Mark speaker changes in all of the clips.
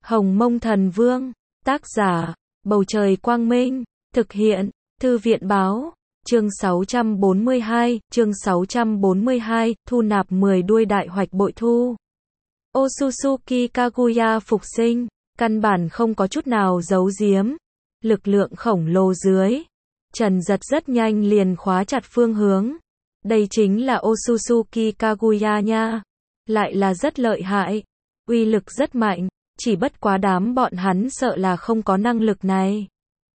Speaker 1: Hồng Mông Thần Vương, tác giả, Bầu Trời Quang Minh, thực hiện, Thư viện Báo, chương 642, thu nạp 10 đuôi đại hoạch bội thu. Otsutsuki Kaguya phục sinh, căn bản không có chút nào giấu giếm, lực lượng khổng lồ dưới. Trần Dật rất nhanh liền khóa chặt phương hướng. Đây chính là Otsutsuki Kaguya nha, lại là rất lợi hại, uy lực rất mạnh, chỉ bất quá đám bọn hắn sợ là không có năng lực này.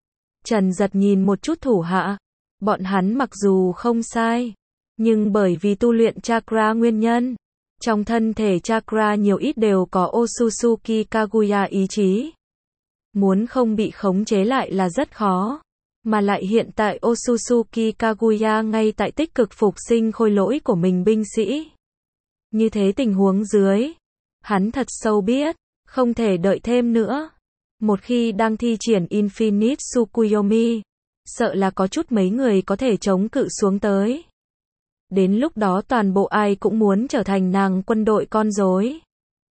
Speaker 1: Trần Dật nhìn một chút thủ hạ, bọn hắn mặc dù không sai, nhưng bởi vì tu luyện chakra nguyên nhân, trong thân thể chakra nhiều ít đều có Otsutsuki Kaguya ý chí. Muốn không bị khống chế lại là rất khó. Mà lại hiện tại Otsutsuki Kaguya ngay tại tích cực phục sinh khôi lỗi của mình binh sĩ. Như thế tình huống dưới, hắn thật sâu biết, không thể đợi thêm nữa. Một khi đang thi triển Infinite Tsukuyomi, sợ là có chút mấy người có thể chống cự xuống tới. Đến lúc đó toàn bộ ai cũng muốn trở thành nàng quân đội con rối.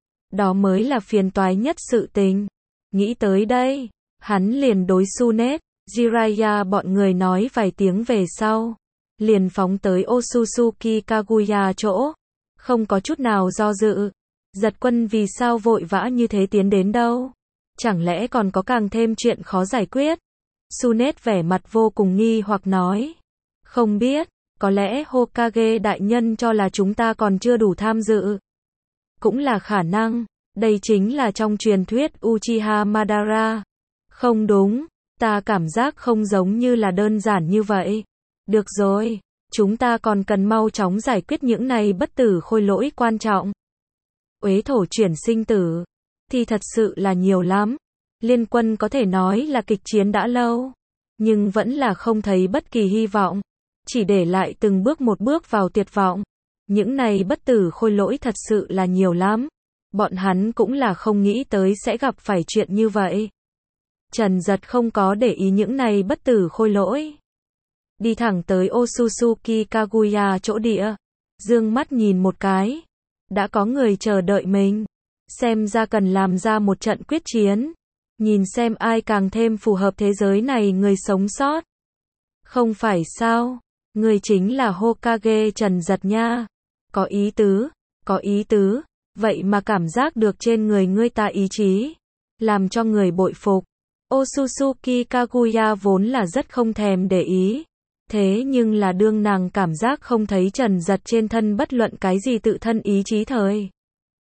Speaker 1: Đó mới là phiền toái nhất sự tình. Nghĩ tới đây, hắn liền đối Tsunet, Jiraiya bọn người nói vài tiếng về sau, liền phóng tới Otsutsuki Kaguya chỗ, không có chút nào do dự. Giật quân vì sao vội vã như thế tiến đến đâu? Chẳng lẽ còn có càng thêm chuyện khó giải quyết? Tsunet vẻ mặt vô cùng nghi hoặc nói. Không biết, có lẽ Hokage đại nhân cho là chúng ta còn chưa đủ tham dự. Cũng là khả năng, đây chính là trong truyền thuyết Uchiha Madara. Không đúng, ta cảm giác không giống như là đơn giản như vậy. Được rồi, chúng ta còn cần mau chóng giải quyết những này bất tử khôi lỗi quan trọng. Uế thổ chuyển sinh tử, thì thật sự là nhiều lắm. Liên quân có thể nói là kịch chiến đã lâu, nhưng vẫn là không thấy bất kỳ hy vọng, chỉ để lại từng bước một bước vào tuyệt vọng. Những này bất tử khôi lỗi thật sự là nhiều lắm. Bọn hắn cũng là không nghĩ tới sẽ gặp phải chuyện như vậy. Trần Dật không có để ý những này bất tử khôi lỗi. Đi thẳng tới Otsutsuki Kaguya chỗ địa. Dương mắt nhìn một cái. Đã có người chờ đợi mình. Xem ra cần làm ra một trận quyết chiến. Nhìn xem ai càng thêm phù hợp thế giới này người sống sót. Không phải sao? Người chính là Hokage Trần Dật nha. Có ý tứ, có ý tứ. Vậy mà cảm giác được trên người ngươi ta ý chí. Làm cho người bội phục. Otsutsuki Kaguya vốn là rất không thèm để ý. Thế nhưng là đương nàng cảm giác không thấy Trần Dật trên thân bất luận cái gì tự thân ý chí thời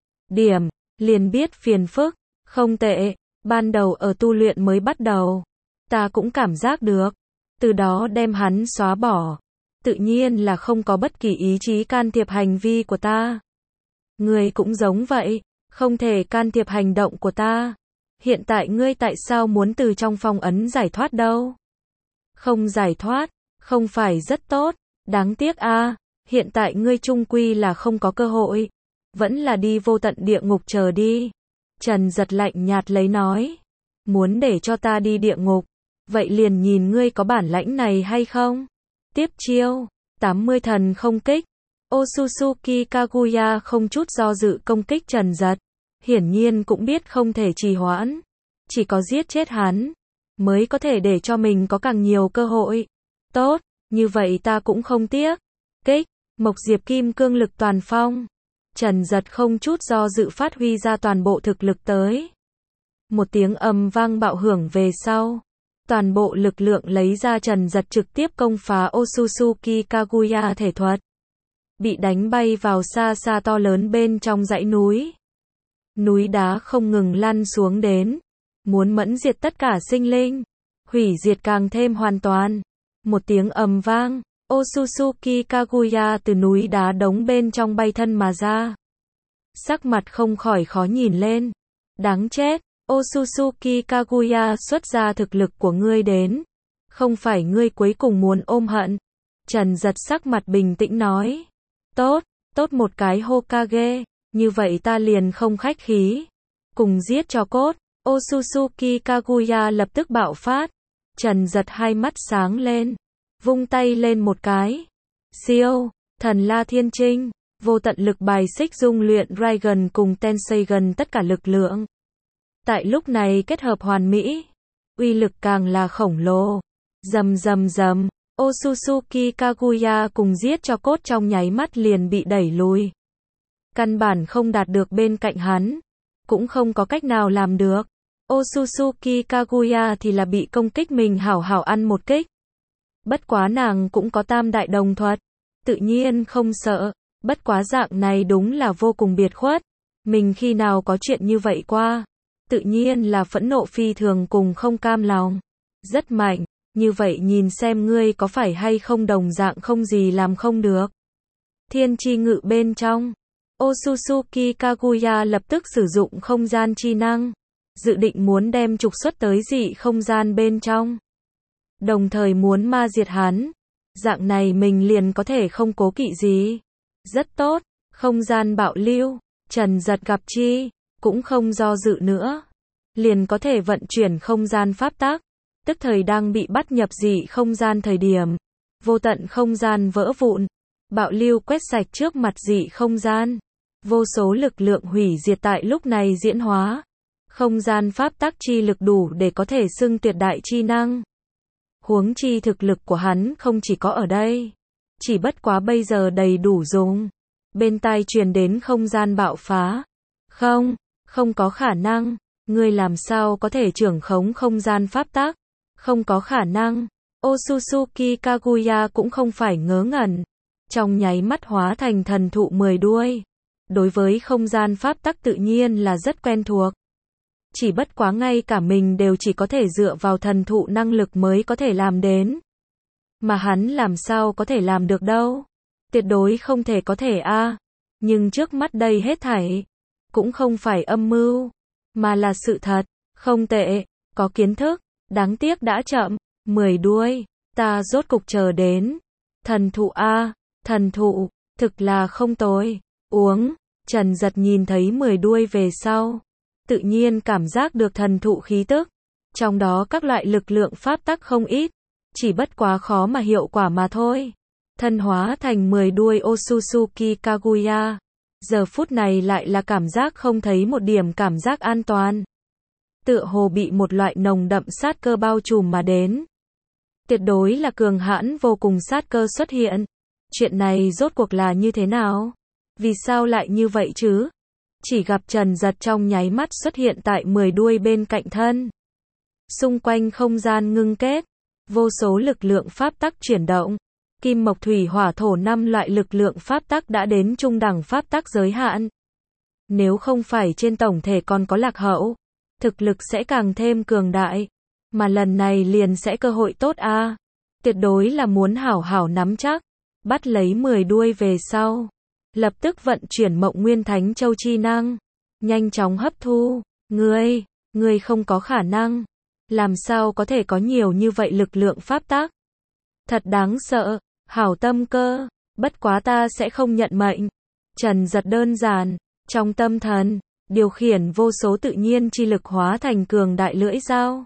Speaker 1: điểm, liền biết phiền phức. Không tệ, ban đầu ở tu luyện mới bắt đầu. Ta cũng cảm giác được. Từ đó đem hắn xóa bỏ. Tự nhiên là không có bất kỳ ý chí can thiệp hành vi của ta. Ngươi cũng giống vậy, không thể can thiệp hành động của ta. Hiện tại ngươi tại sao muốn từ trong phong ấn giải thoát đâu? Không giải thoát, không phải rất tốt, đáng tiếc a, hiện tại ngươi chung quy là không có cơ hội, vẫn là đi vô tận địa ngục chờ đi. Trần Dật lạnh nhạt lấy nói, muốn để cho ta đi địa ngục, vậy liền nhìn ngươi có bản lãnh này hay không? Tiếp chiêu, 80 thần không kích. Otsutsuki Kaguya không chút do dự công kích Trần Dật. Hiển nhiên cũng biết không thể trì hoãn. Chỉ có giết chết hắn, mới có thể để cho mình có càng nhiều cơ hội. Tốt, như vậy ta cũng không tiếc. Kích, Mộc Diệp Kim Cương lực toàn phong. Trần Dật không chút do dự phát huy ra toàn bộ thực lực tới. Một tiếng ầm vang bạo hưởng về sau. Toàn bộ lực lượng lấy ra Trần Dật trực tiếp công phá Otsutsuki Kaguya thể thuật. Bị đánh bay vào xa xa to lớn bên trong dãy núi. Núi đá không ngừng lăn xuống đến. Muốn mẫn diệt tất cả sinh linh. Hủy diệt càng thêm hoàn toàn. Một tiếng ầm vang. Otsutsuki Kaguya từ núi đá đống bên trong bay thân mà ra. Sắc mặt không khỏi khó nhìn lên. Đáng chết. Otsutsuki Kaguya xuất ra thực lực của ngươi đến. Không phải ngươi cuối cùng muốn ôm hận. Trần Dật sắc mặt bình tĩnh nói. Tốt, tốt một cái Hokage. Như vậy ta liền không khách khí. Cùng giết cho cốt. Otsutsuki Kaguya lập tức bạo phát. Trần Dật hai mắt sáng lên. Vung tay lên một cái. Siêu, thần La Thiên Trinh. Vô tận lực bài xích dung luyện Raigan cùng Tenseigan tất cả lực lượng. Tại lúc này kết hợp hoàn mỹ, uy lực càng là khổng lồ. Rầm rầm rầm, Otsutsuki Kaguya cùng giết cho cốt trong nháy mắt liền bị đẩy lùi. Căn bản không đạt được bên cạnh hắn, cũng không có cách nào làm được. Otsutsuki Kaguya thì là bị công kích mình hảo hảo ăn một kích. Bất quá nàng cũng có tam đại đồng thuật, tự nhiên không sợ, bất quá dạng này đúng là vô cùng biệt khuất. Mình khi nào có chuyện như vậy qua, tự nhiên là phẫn nộ phi thường cùng không cam lòng. Rất mạnh, như vậy nhìn xem ngươi có phải hay không đồng dạng không gì làm không được. Thiên chi ngự bên trong, Otsutsuki Kaguya lập tức sử dụng không gian chi năng, dự định muốn đem trục xuất tới dị không gian bên trong. Đồng thời muốn ma diệt hắn, dạng này mình liền có thể không cố kỵ gì. Rất tốt, không gian bạo lưu, Trần Giật gặp chi, cũng không do dự nữa. Liền có thể vận chuyển không gian pháp tắc, tức thời đang bị bắt nhập dị không gian thời điểm. Vô tận không gian vỡ vụn, bạo lưu quét sạch trước mặt dị không gian. Vô số lực lượng hủy diệt tại lúc này diễn hóa. Không gian pháp tắc chi lực đủ để có thể xưng tuyệt đại chi năng. Huống chi thực lực của hắn không chỉ có ở đây, chỉ bất quá bây giờ đầy đủ dùng. Bên tai truyền đến không gian bạo phá. Không có khả năng, ngươi làm sao có thể trưởng khống không gian pháp tắc? Không có khả năng. Otsutsuki Kaguya cũng không phải ngớ ngẩn, trong nháy mắt hóa thành thần thụ 10 đuôi. Đối với không gian pháp tắc tự nhiên là rất quen thuộc. Chỉ bất quá ngay cả mình đều chỉ có thể dựa vào thần thụ năng lực mới có thể làm đến. Mà hắn làm sao có thể làm được đâu? Tuyệt đối không thể có thể a. Nhưng trước mắt đây hết thảy, cũng không phải âm mưu, mà là sự thật. Không tệ, có kiến thức, đáng tiếc đã chậm. 10 đuôi, ta rốt cục chờ đến. Thần thụ a, thần thụ, thực là không tồi. Uống, Trần Giật nhìn thấy 10 đuôi về sau, tự nhiên cảm giác được thần thụ khí tức. Trong đó các loại lực lượng pháp tắc không ít, chỉ bất quá khó mà hiệu quả mà thôi. Thân hóa thành 10 đuôi Otsutsuki Kaguya, giờ phút này lại là cảm giác không thấy một điểm cảm giác an toàn. Tựa hồ bị một loại nồng đậm sát cơ bao trùm mà đến. Tuyệt đối là cường hãn vô cùng sát cơ xuất hiện. Chuyện này rốt cuộc là như thế nào? Vì sao lại như vậy chứ? Chỉ gặp Trần Giật trong nháy mắt xuất hiện tại 10 đuôi bên cạnh thân. Xung quanh không gian ngưng kết, vô số lực lượng pháp tắc chuyển động. Kim mộc thủy hỏa thổ 5 loại lực lượng pháp tắc đã đến trung đẳng pháp tắc giới hạn. Nếu không phải trên tổng thể còn có lạc hậu, thực lực sẽ càng thêm cường đại. Mà lần này liền sẽ cơ hội tốt a. Tuyệt đối là muốn hảo hảo nắm chắc. Bắt lấy 10 đuôi về sau, lập tức vận chuyển Mộng Nguyên Thánh Châu chi năng, nhanh chóng hấp thu. Ngươi không có khả năng. Làm sao có thể có nhiều như vậy lực lượng pháp tắc? Thật đáng sợ, hảo tâm cơ, bất quá ta sẽ không nhận mệnh. Trần Giật đơn giản, trong tâm thần, điều khiển vô số tự nhiên chi lực hóa thành cường đại lưỡi dao.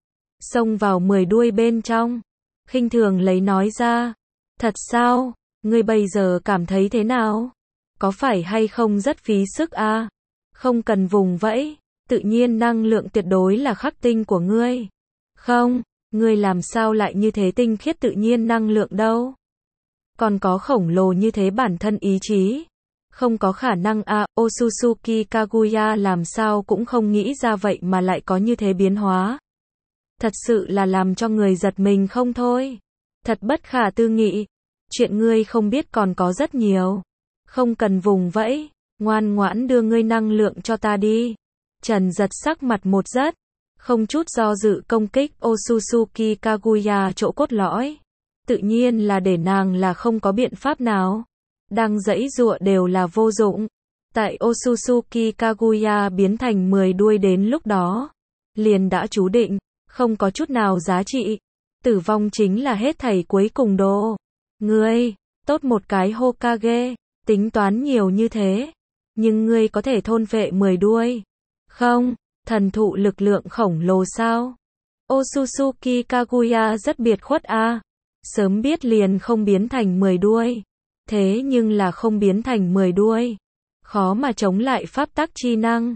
Speaker 1: Xông vào 10 đuôi bên trong, khinh thường lấy nói ra. Thật sao? Ngươi bây giờ cảm thấy thế nào? Có phải hay không rất phí sức a? Không cần vùng vẫy, tự nhiên năng lượng tuyệt đối là khắc tinh của ngươi. Không, ngươi làm sao lại như thế tinh khiết tự nhiên năng lượng đâu? Còn có khổng lồ như thế bản thân ý chí. Không có khả năng a. Otsutsuki Kaguya làm sao cũng không nghĩ ra vậy mà lại có như thế biến hóa. Thật sự là làm cho người giật mình không thôi. Thật bất khả tư nghị. Chuyện ngươi không biết còn có rất nhiều. Không cần vùng vẫy, ngoan ngoãn đưa ngươi năng lượng cho ta đi. Trần Giật sắc mặt một rất, không chút do dự công kích Otsutsuki Kaguya chỗ cốt lõi. Tự nhiên là để nàng là không có biện pháp nào. Đang giãy giụa đều là vô dụng. Tại Otsutsuki Kaguya biến thành 10 đuôi đến lúc đó, liền đã chú định, không có chút nào giá trị. Tử vong chính là hết thảy cuối cùng đồ. Ngươi, tốt một cái Hokage, tính toán nhiều như thế, nhưng ngươi có thể thôn phệ 10 đuôi. Không, thần thụ lực lượng khổng lồ sao? Otsutsuki Kaguya rất biệt khuất a. Sớm biết liền không biến thành 10 đuôi. Thế nhưng là không biến thành 10 đuôi. Khó mà chống lại pháp tắc chi năng.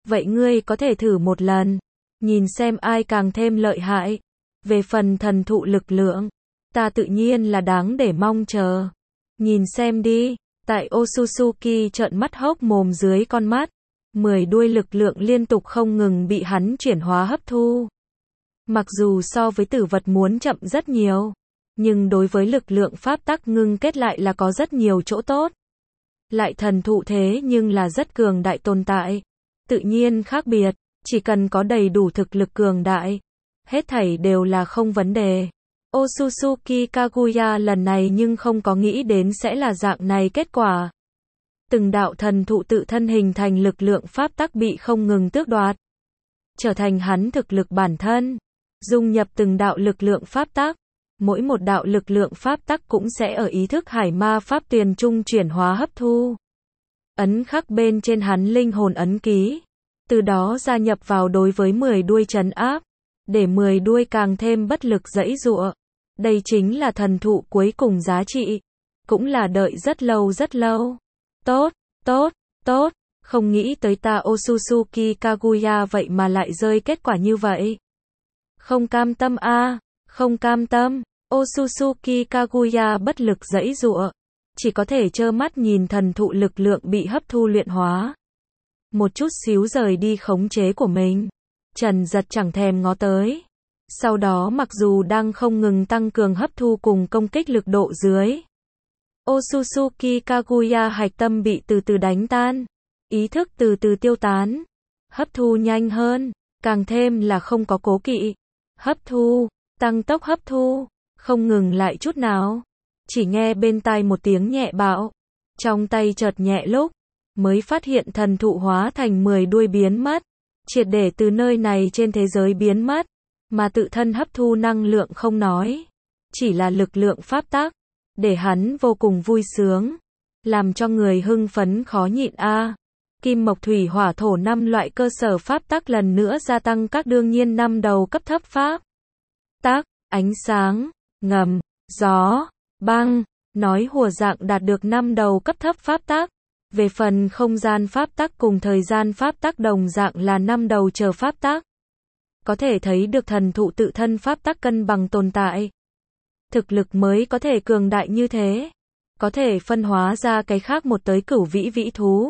Speaker 1: Vậy ngươi có thể thử một lần, nhìn xem ai càng thêm lợi hại. Về phần thần thụ lực lượng, ta tự nhiên là đáng để mong chờ. Nhìn xem đi, tại Otsutsuki trợn mắt hốc mồm dưới con mắt, 10 đuôi lực lượng liên tục không ngừng bị hắn chuyển hóa hấp thu. Mặc dù so với tử vật muốn chậm rất nhiều, nhưng đối với lực lượng pháp tắc ngưng kết lại là có rất nhiều chỗ tốt. Lại thần thụ thế nhưng là rất cường đại tồn tại. Tự nhiên khác biệt, chỉ cần có đầy đủ thực lực cường đại, hết thảy đều là không vấn đề. Otsutsuki Kaguya lần này nhưng không có nghĩ đến sẽ là dạng này kết quả. Từng đạo thần thụ tự thân hình thành lực lượng pháp tắc bị không ngừng tước đoạt, trở thành hắn thực lực bản thân, dung nhập từng đạo lực lượng pháp tắc. Mỗi một đạo lực lượng pháp tắc cũng sẽ ở ý thức hải ma pháp tuyền trung chuyển hóa hấp thu. Ấn khắc bên trên hắn linh hồn ấn ký, từ đó gia nhập vào đối với 10 đuôi trấn áp, để 10 đuôi càng thêm bất lực giãy giụa. Đây chính là thần thụ cuối cùng giá trị, cũng là đợi rất lâu rất lâu. Tốt, tốt, tốt, không nghĩ tới ta Otsutsuki Kaguya vậy mà lại rơi kết quả như vậy. Không cam tâm a, không cam tâm. Otsutsuki Kaguya bất lực giãy giụa, chỉ có thể trơ mắt nhìn thần thụ lực lượng bị hấp thu luyện hóa. Một chút xíu rời đi khống chế của mình. Trần Giật chẳng thèm ngó tới. Sau đó mặc dù đang không ngừng tăng cường hấp thu cùng công kích lực độ dưới, Otsutsuki Kaguya hạch tâm bị từ từ đánh tan, ý thức từ từ tiêu tán, hấp thu nhanh hơn, càng thêm là không có cố kỵ. Hấp thu, tăng tốc hấp thu, không ngừng lại chút nào. Chỉ nghe bên tai một tiếng nhẹ bạo, trong tay chợt nhẹ lúc, mới phát hiện thần thụ hóa thành 10 đuôi biến mất, triệt để từ nơi này trên thế giới biến mất, mà tự thân hấp thu năng lượng không nói, chỉ là lực lượng pháp tắc, để hắn vô cùng vui sướng, làm cho người hưng phấn khó nhịn a. Kim mộc thủy hỏa thổ 5 loại cơ sở pháp tắc lần nữa gia tăng các đương nhiên 5 đầu cấp thấp pháp tắc, ánh sáng, ngầm, gió, băng, nói hùa dạng đạt được 5 đầu cấp thấp pháp tắc. Về phần không gian pháp tắc cùng thời gian pháp tắc đồng dạng là 5 đầu chờ pháp tắc. Có thể thấy được thần thụ tự thân pháp tắc cân bằng tồn tại. Thực lực mới có thể cường đại như thế. Có thể phân hóa ra cái khác một tới cửu vĩ vĩ thú.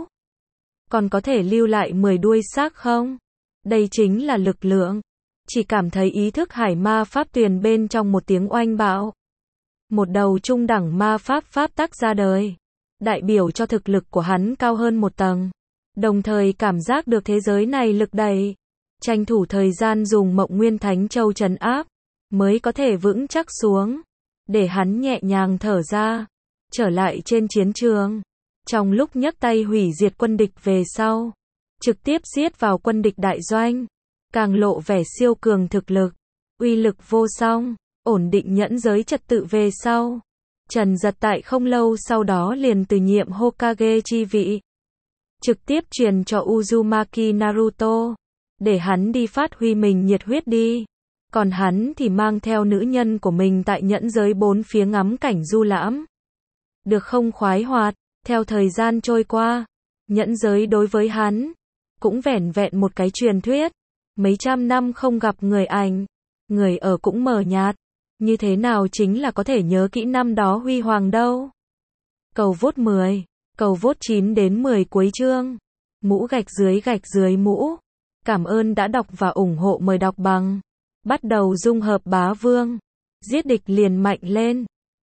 Speaker 1: Còn có thể lưu lại 10 đuôi xác không? Đây chính là lực lượng. Chỉ cảm thấy ý thức hải ma pháp tuyền bên trong một tiếng oanh bạo. Một đầu trung đẳng ma pháp tắc ra đời. Đại biểu cho thực lực của hắn cao hơn một tầng. Đồng thời cảm giác được thế giới này lực đẩy. Tranh thủ thời gian dùng Mộng Nguyên Thánh Châu trấn áp, mới có thể vững chắc xuống. Để hắn nhẹ nhàng thở ra. Trở lại trên chiến trường. Trong lúc nhấc tay hủy diệt quân địch về sau. Trực tiếp giết vào quân địch đại doanh. Càng lộ vẻ siêu cường thực lực. Uy lực vô song. Ổn định nhẫn giới trật tự về sau. Trần Giật tại không lâu sau đó liền từ nhiệm Hokage chi vị. Trực tiếp truyền cho Uzumaki Naruto. Để hắn đi phát huy mình nhiệt huyết đi. Còn hắn thì mang theo nữ nhân của mình tại nhẫn giới 4 phía ngắm cảnh du lãm. Được không khoái hoạt, theo thời gian trôi qua. Nhẫn giới đối với hắn. Cũng vẻn vẹn một cái truyền thuyết. Mấy trăm năm không gặp người ảnh. Người ở cũng mờ nhạt. Như thế nào chính là có thể nhớ kỹ năm đó huy hoàng đâu. Cầu vote 10. Cầu vote 9 đến 10 cuối chương. Mũ gạch dưới mũ. Cảm ơn đã đọc và ủng hộ, mời đọc bằng. Bắt đầu dung hợp bá vương. Giết địch liền mạnh lên.